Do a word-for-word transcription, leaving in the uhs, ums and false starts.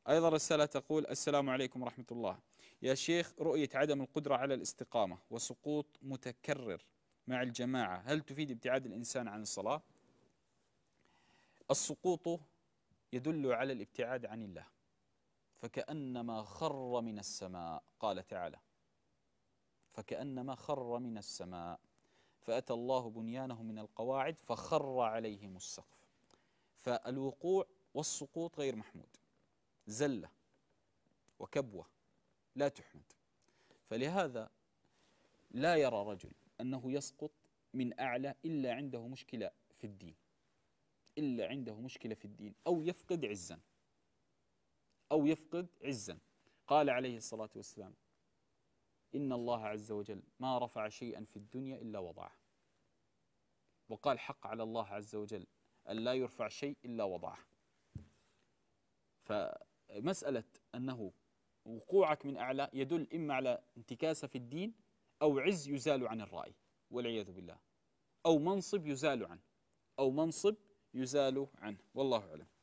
أيضا رسالة تقول: السلام عليكم ورحمة الله، يا شيخ، رؤية عدم القدرة على الاستقامة وسقوط متكرر مع الجماعة هل تفيد ابتعاد الإنسان عن الصلاة؟ السقوط يدل على الابتعاد عن الله، فكأنما خر من السماء، قال تعالى: فكأنما خر من السماء فأتى الله بنيانه من القواعد فخر عليهم السقف. فالوقوع والسقوط غير محمود، زلة وكبوة لا تحمد. فلهذا لا يرى رجل أنه يسقط من أعلى إلا عنده مشكلة في الدين، إلا عنده مشكلة في الدين أو يفقد عزا، أو يفقد عزا. قال عليه الصلاة والسلام: إن الله عز وجل ما رفع شيئا في الدنيا إلا وضعه. وقال: حق على الله عز وجل أن لا يرفع شيء إلا وضعه. فمسألة أنه وقوعك من أعلى يدل إما على انتكاسة في الدين، أو عز يزال عن الرأي والعياذ بالله، أو منصب يزال عنه، أو منصب يزال عنه، والله أعلم.